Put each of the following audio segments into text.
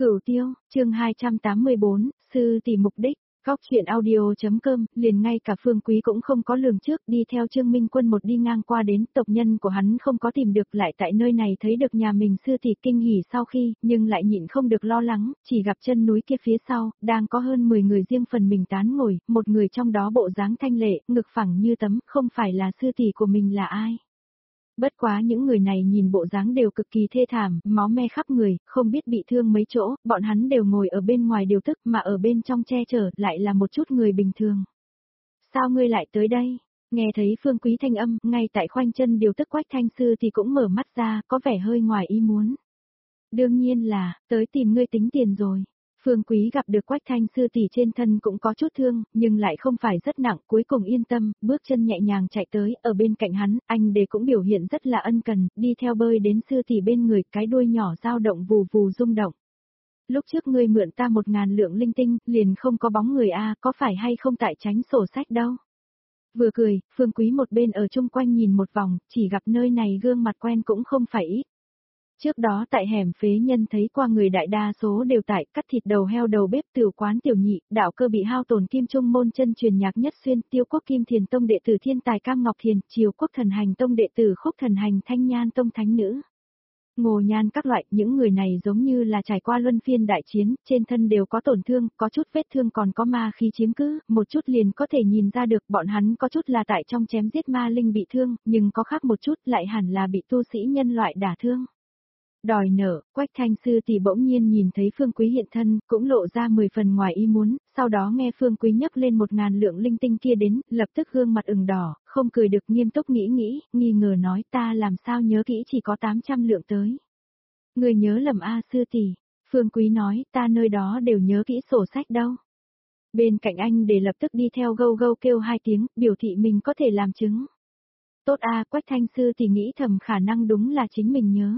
Cửu Tiêu, chương 284, sư tỷ mục đích. Góc chuyện audio.com, liền ngay cả Phương Quý cũng không có lường trước, đi theo Trương Minh Quân một đi ngang qua đến, tộc nhân của hắn không có tìm được, lại tại nơi này thấy được nhà mình sư tỷ, kinh hỉ sau khi, nhưng lại nhịn không được lo lắng, chỉ gặp chân núi kia phía sau, đang có hơn 10 người riêng phần mình tán ngồi, một người trong đó bộ dáng thanh lệ, ngực phẳng như tấm, không phải là sư tỷ của mình là ai. Bất quá những người này nhìn bộ dáng đều cực kỳ thê thảm, máu me khắp người, không biết bị thương mấy chỗ, bọn hắn đều ngồi ở bên ngoài điều tức mà ở bên trong che chở lại là một chút người bình thường. Sao ngươi lại tới đây? Nghe thấy Phương Quý thanh âm, ngay tại khoanh chân điều tức Quách Thanh Sư thì cũng mở mắt ra, có vẻ hơi ngoài ý muốn. Đương nhiên là, tới tìm ngươi tính tiền rồi. Phương Quý gặp được Quách Thanh sư tỷ trên thân cũng có chút thương, nhưng lại không phải rất nặng, cuối cùng yên tâm, bước chân nhẹ nhàng chạy tới, ở bên cạnh hắn, anh Đề cũng biểu hiện rất là ân cần, đi theo bơi đến sư tỷ bên người, cái đuôi nhỏ dao động vù vù rung động. Lúc trước ngươi mượn ta 1.000 lượng linh tinh, liền không có bóng người a, có phải hay không tại tránh sổ sách đâu. Vừa cười, Phương Quý một bên ở chung quanh nhìn một vòng, chỉ gặp nơi này gương mặt quen cũng không phải ít. Trước đó tại hẻm phế nhân thấy qua người đại đa số đều tại cắt thịt đầu heo đầu bếp tiểu quán tiểu nhị, đạo cơ bị hao tổn kim trung môn chân truyền nhạc nhất xuyên, tiêu quốc kim thiền tông đệ tử thiên tài cam ngọc thiền, triều quốc thần hành tông đệ tử khúc thần hành thanh nhan tông thánh nữ. Ngô nhan các loại, những người này giống như là trải qua luân phiên đại chiến, trên thân đều có tổn thương, có chút vết thương còn có ma khí chiếm cứ, một chút liền có thể nhìn ra được bọn hắn có chút là tại trong chém giết ma linh bị thương, nhưng có khác một chút lại hẳn là bị tu sĩ nhân loại đả thương. Đòi nợ, Quách Thanh sư tỷ bỗng nhiên nhìn thấy Phương Quý hiện thân, cũng lộ ra 10 phần ngoài ý muốn, sau đó nghe Phương Quý nhấc lên 1.000 lượng linh tinh kia đến, lập tức gương mặt ửng đỏ, không cười được nghiêm túc nghĩ, nghi ngờ nói ta làm sao nhớ kỹ chỉ có 800 lượng tới. Người nhớ lầm a sư tỷ, Phương Quý nói ta nơi đó đều nhớ kỹ sổ sách đâu. Bên cạnh anh để lập tức đi theo gâu gâu kêu 2 tiếng, biểu thị mình có thể làm chứng. Tốt a, Quách Thanh sư tỷ nghĩ thầm khả năng đúng là chính mình nhớ.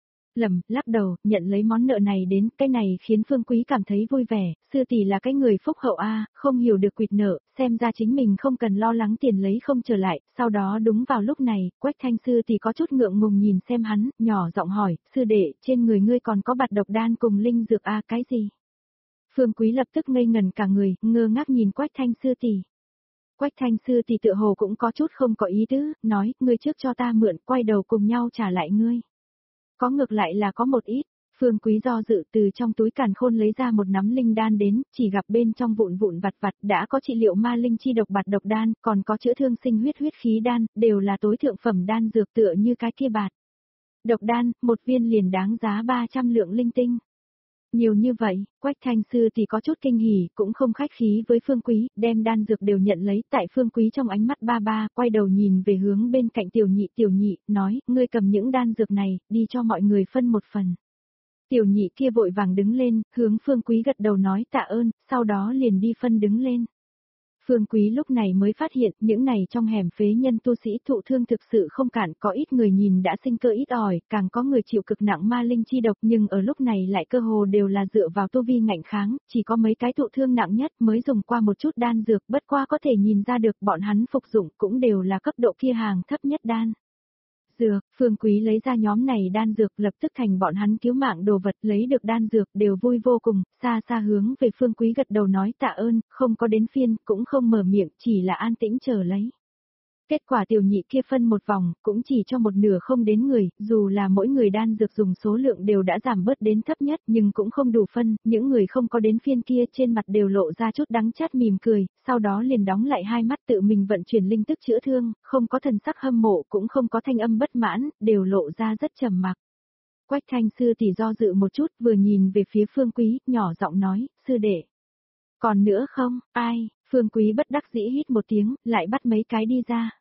Lắc đầu, nhận lấy món nợ này đến, cái này khiến Phương Quý cảm thấy vui vẻ, sư tỷ là cái người phúc hậu a, không hiểu được quỵt nợ, xem ra chính mình không cần lo lắng tiền lấy không trở lại, sau đó đúng vào lúc này, Quách Thanh sư tỷ có chút ngượng ngùng nhìn xem hắn, nhỏ giọng hỏi, sư đệ, trên người ngươi còn có bạt độc đan cùng linh dược a, cái gì? Phương Quý lập tức ngây ngẩn cả người, ngơ ngác nhìn Quách Thanh sư tỷ. Quách Thanh sư tỷ tựa hồ cũng có chút không có ý tứ, nói, ngươi trước cho ta mượn, quay đầu cùng nhau trả lại ngươi. Có ngược lại là có một ít, Phương Quý do dự từ trong túi càn khôn lấy ra một nắm linh đan đến, chỉ gặp bên trong vụn vặt đã có trị liệu ma linh chi độc bạt độc đan, còn có chữa thương sinh huyết khí đan, đều là tối thượng phẩm đan dược tựa như cái kia bạt. Độc đan, một viên liền đáng giá 300 lượng linh tinh. Nhiều như vậy, Quách Thanh sư thì có chút kinh hỉ, cũng không khách khí với Phương Quý, đem đan dược đều nhận lấy, tại Phương Quý trong ánh mắt ba, quay đầu nhìn về hướng bên cạnh tiểu nhị, nói, ngươi cầm những đan dược này, đi cho mọi người phân một phần. Tiểu nhị kia vội vàng đứng lên, hướng Phương Quý gật đầu nói tạ ơn, sau đó liền đi phân đứng lên. Phương Quý lúc này mới phát hiện, những này trong hẻm phế nhân tu sĩ thụ thương thực sự không cản, có ít người nhìn đã sinh cơ ít ỏi, càng có người chịu cực nặng ma linh chi độc, nhưng ở lúc này lại cơ hồ đều là dựa vào tu vi ngạnh kháng, chỉ có mấy cái thụ thương nặng nhất mới dùng qua một chút đan dược, bất qua có thể nhìn ra được bọn hắn phục dụng cũng đều là cấp độ kia hàng thấp nhất đan. Dược, Phương Quý lấy ra nhóm này đan dược lập tức thành bọn hắn cứu mạng đồ vật, lấy được đan dược đều vui vô cùng, xa hướng về Phương Quý gật đầu nói tạ ơn, không có đến phiên, cũng không mở miệng, chỉ là an tĩnh chờ lấy. Kết quả tiểu nhị kia phân một vòng, cũng chỉ cho một nửa không đến người, dù là mỗi người đan dược dùng số lượng đều đã giảm bớt đến thấp nhất nhưng cũng không đủ phân, những người không có đến phiên kia trên mặt đều lộ ra chút đắng chát mỉm cười, sau đó liền đóng lại hai mắt tự mình vận chuyển linh tức chữa thương, không có thần sắc hâm mộ cũng không có thanh âm bất mãn, đều lộ ra rất trầm mặc. Quách Thanh sư tỷ do dự một chút vừa nhìn về phía Phương Quý, nhỏ giọng nói, sư đệ. Còn nữa không, ai, Phương Quý bất đắc dĩ hít một tiếng, lại bắt mấy cái đi ra.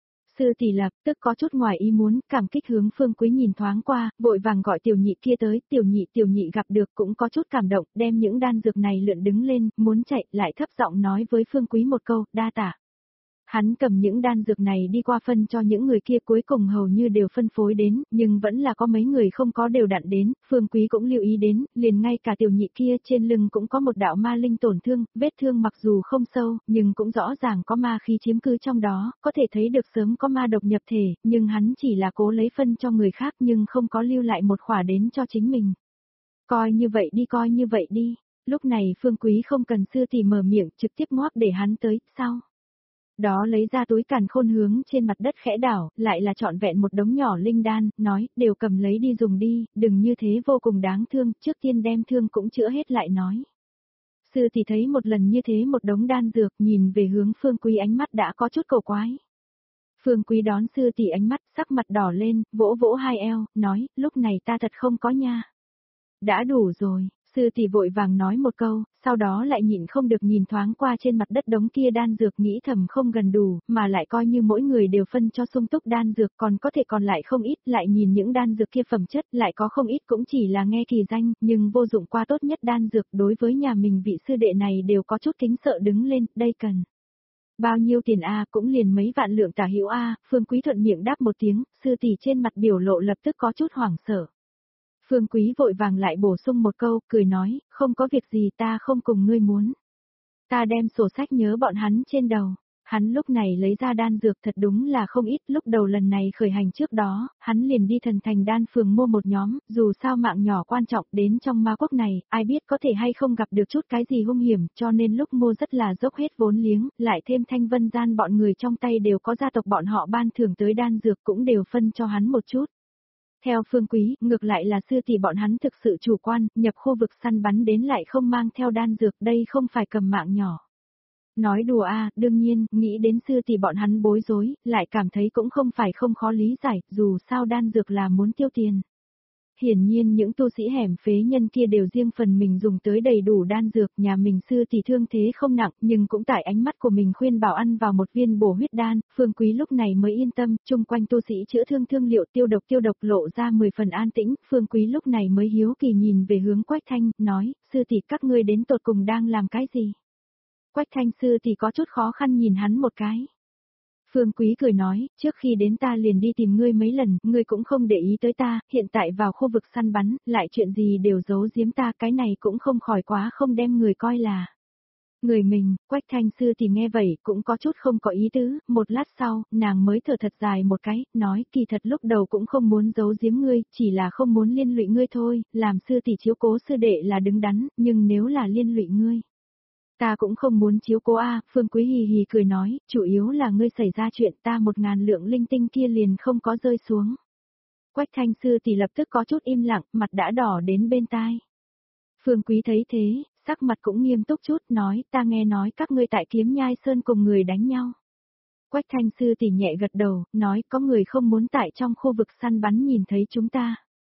Sư tỷ lập tức có chút ngoài ý muốn, cảm kích hướng Phương Quý nhìn thoáng qua, vội vàng gọi tiểu nhị kia tới, tiểu nhị gặp được cũng có chút cảm động, đem những đan dược này lượn đứng lên, muốn chạy, lại thấp giọng nói với Phương Quý một câu, đa tạ. Hắn cầm những đan dược này đi qua phân cho những người kia cuối cùng hầu như đều phân phối đến, nhưng vẫn là có mấy người không có đều đặn đến, Phương Quý cũng lưu ý đến, liền ngay cả tiểu nhị kia trên lưng cũng có một đạo ma linh tổn thương, vết thương mặc dù không sâu, nhưng cũng rõ ràng có ma khí chiếm cứ trong đó, có thể thấy được sớm có ma độc nhập thể, nhưng hắn chỉ là cố lấy phân cho người khác nhưng không có lưu lại một khỏa đến cho chính mình. Coi như vậy đi. Lúc này Phương Quý không cần sư tỷ mở miệng, trực tiếp ngoác để hắn tới, sau đó lấy ra túi càn khôn hướng trên mặt đất khẽ đảo, lại là trọn vẹn một đống nhỏ linh đan, nói, đều cầm lấy đi dùng đi, đừng như thế vô cùng đáng thương, trước tiên đem thương cũng chữa hết lại nói. Sư tỷ thấy một lần như thế một đống đan dược, nhìn về hướng Phương Quý ánh mắt đã có chút cầu quái. Phương Quý đón sư tỷ ánh mắt, sắc mặt đỏ lên, vỗ vỗ hai eo, nói, lúc này ta thật không có nha. Đã đủ rồi, sư tỷ vội vàng nói một câu, sau đó lại nhịn không được nhìn thoáng qua trên mặt đất đống kia đan dược, nghĩ thầm không gần đủ, mà lại coi như mỗi người đều phân cho sung túc đan dược, còn có thể còn lại không ít, lại nhìn những đan dược kia phẩm chất, lại có không ít cũng chỉ là nghe kỳ danh, nhưng vô dụng qua tốt nhất đan dược, đối với nhà mình vị sư đệ này đều có chút kính sợ đứng lên, đây cần bao nhiêu tiền a? Cũng liền mấy vạn lượng tả hữu a. Phương Quý thuận miệng đáp một tiếng, sư tỷ trên mặt biểu lộ lập tức có chút hoảng sợ. Phương Quý vội vàng lại bổ sung một câu, cười nói, không có việc gì, ta không cùng ngươi muốn. Ta đem sổ sách nhớ bọn hắn trên đầu. Hắn lúc này lấy ra đan dược thật đúng là không ít, lúc đầu lần này khởi hành trước đó, hắn liền đi Thần Thành Đan Phường mua một nhóm, dù sao mạng nhỏ quan trọng, đến trong ma quốc này, ai biết có thể hay không gặp được chút cái gì hung hiểm, cho nên lúc mua rất là dốc hết vốn liếng, lại thêm Thanh Vân Gian bọn người trong tay đều có gia tộc bọn họ ban thưởng tới đan dược cũng đều phân cho hắn một chút. Theo Phương Quý, ngược lại là sư tỷ bọn hắn thực sự chủ quan, nhập khu vực săn bắn đến lại không mang theo đan dược, đây không phải cầm mạng nhỏ. Nói đùa a, đương nhiên, nghĩ đến sư tỷ bọn hắn bối rối, lại cảm thấy cũng không phải không khó lý giải, dù sao đan dược là muốn tiêu tiền. Hiển nhiên những tu sĩ hẻm phế nhân kia đều riêng phần mình dùng tới đầy đủ đan dược, nhà mình sư tỷ thương thế không nặng, nhưng cũng tại ánh mắt của mình khuyên bảo ăn vào một viên bổ huyết đan, Phương Quý lúc này mới yên tâm, chung quanh tu sĩ chữa thương thương liệu tiêu độc lộ ra 10 phần an tĩnh, Phương Quý lúc này mới hiếu kỳ nhìn về hướng Quách Thanh, nói, sư tỷ các ngươi đến tột cùng đang làm cái gì? Quách Thanh sư tỷ có chút khó khăn nhìn hắn một cái. Phương Quý cười nói, trước khi đến ta liền đi tìm ngươi mấy lần, ngươi cũng không để ý tới ta, hiện tại vào khu vực săn bắn, lại chuyện gì đều giấu giếm ta, cái này cũng không khỏi quá không đem người coi là người mình. Quách Thanh sư thì nghe vậy cũng có chút không có ý tứ, một lát sau, nàng mới thở thật dài một cái, nói kỳ thật lúc đầu cũng không muốn giấu giếm ngươi, chỉ là không muốn liên lụy ngươi thôi, làm sư tỷ chiếu cố sư đệ là đứng đắn, nhưng nếu là liên lụy ngươi. Ta cũng không muốn chiếu cố a. Phương Quý hì hì cười nói, chủ yếu là ngươi xảy ra chuyện ta 1000 lượng linh tinh kia liền không có rơi xuống. Quách Thanh sư thì lập tức có chút im lặng, mặt đã đỏ đến bên tai. Phương Quý thấy thế, sắc mặt cũng nghiêm túc chút, nói, ta nghe nói các ngươi tại Kiếm Nhai Sơn cùng người đánh nhau. Quách Thanh sư thì nhẹ gật đầu, nói, có người không muốn tại trong khu vực săn bắn nhìn thấy chúng ta.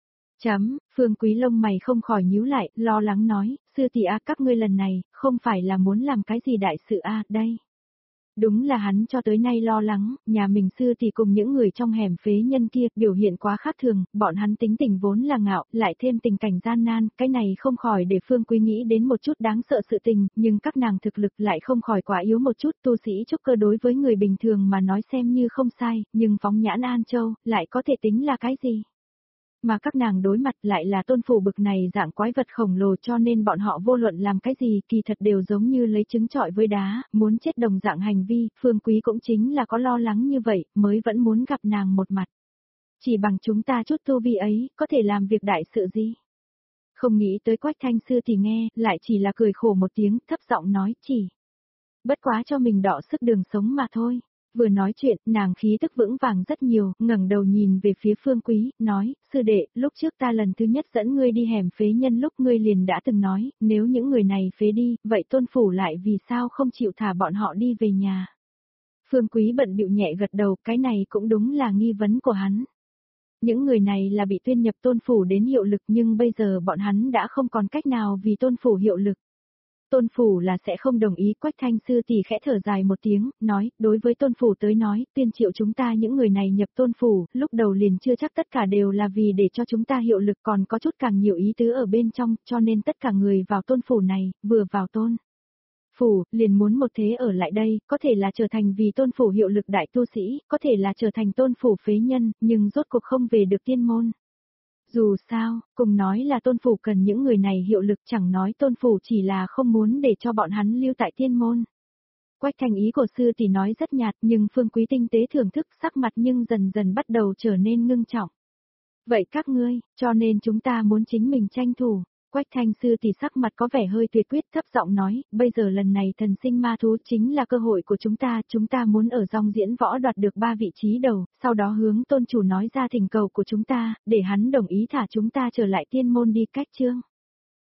Phương Quý lông mày không khỏi nhíu lại, lo lắng nói, sư tỷ a, các ngươi lần này, không phải là muốn làm cái gì đại sự a, đây. Đúng là hắn cho tới nay lo lắng, nhà mình sư tỷ cùng những người trong hẻm phế nhân kia, biểu hiện quá khác thường, bọn hắn tính tình vốn là ngạo, lại thêm tình cảnh gian nan, cái này không khỏi để Phương Quý nghĩ đến một chút đáng sợ sự tình, nhưng các nàng thực lực lại không khỏi quá yếu một chút, tu sĩ trúc cơ đối với người bình thường mà nói xem như không sai, nhưng phóng nhãn An Châu, lại có thể tính là cái gì? Mà các nàng đối mặt lại là tôn phủ bực này dạng quái vật khổng lồ, cho nên bọn họ vô luận làm cái gì kỳ thật đều giống như lấy trứng trọi với đá, muốn chết đồng dạng hành vi, Phương Quý cũng chính là có lo lắng như vậy, mới vẫn muốn gặp nàng một mặt. Chỉ bằng chúng ta chút tu vi ấy, có thể làm việc đại sự gì? Không nghĩ tới Quách Thanh sư thì nghe, lại chỉ là cười khổ một tiếng, thấp giọng nói, chỉ bất quá cho mình đọ sức đường sống mà thôi. Vừa nói chuyện, nàng khí tức vững vàng rất nhiều, ngẩng đầu nhìn về phía Phương Quý, nói, sư đệ, lúc trước ta lần thứ nhất dẫn ngươi đi hẻm phế nhân lúc ngươi liền đã từng nói, nếu những người này phế đi, vậy tôn phủ lại vì sao không chịu thả bọn họ đi về nhà. Phương Quý bận bịu nhẹ gật đầu, cái này cũng đúng là nghi vấn của hắn. Những người này là bị tuyên nhập tôn phủ đến hiệu lực nhưng bây giờ bọn hắn đã không còn cách nào vì tôn phủ hiệu lực. Tôn phủ là sẽ không đồng ý. Quách Thanh sư tỷ khẽ thở dài một tiếng, nói, đối với tôn phủ tới nói, tuyên triệu chúng ta những người này nhập tôn phủ, lúc đầu liền chưa chắc tất cả đều là vì để cho chúng ta hiệu lực, còn có chút càng nhiều ý tứ ở bên trong, cho nên tất cả người vào tôn phủ này, vừa vào tôn phủ, liền muốn một thế ở lại đây, có thể là trở thành vì tôn phủ hiệu lực đại tu sĩ, có thể là trở thành tôn phủ phế nhân, nhưng rốt cuộc không về được tiên môn. Dù sao, cùng nói là tôn phủ cần những người này hiệu lực, chẳng nói tôn phủ chỉ là không muốn để cho bọn hắn lưu tại tiên môn. Quách Thanh ý của sư tỷ nói rất nhạt, nhưng Phương Quý tinh tế thưởng thức, sắc mặt nhưng dần dần bắt đầu trở nên ngưng trọng. Vậy các ngươi, cho nên chúng ta muốn chính mình tranh thủ. Quách Thanh sư thì sắc mặt có vẻ hơi tuyệt quyết, thấp giọng nói, bây giờ lần này thần sinh ma thú chính là cơ hội của chúng ta muốn ở dòng diễn võ đoạt được 3 vị trí đầu, sau đó hướng tôn chủ nói ra thỉnh cầu của chúng ta, để hắn đồng ý thả chúng ta trở lại tiên môn đi. Cách chương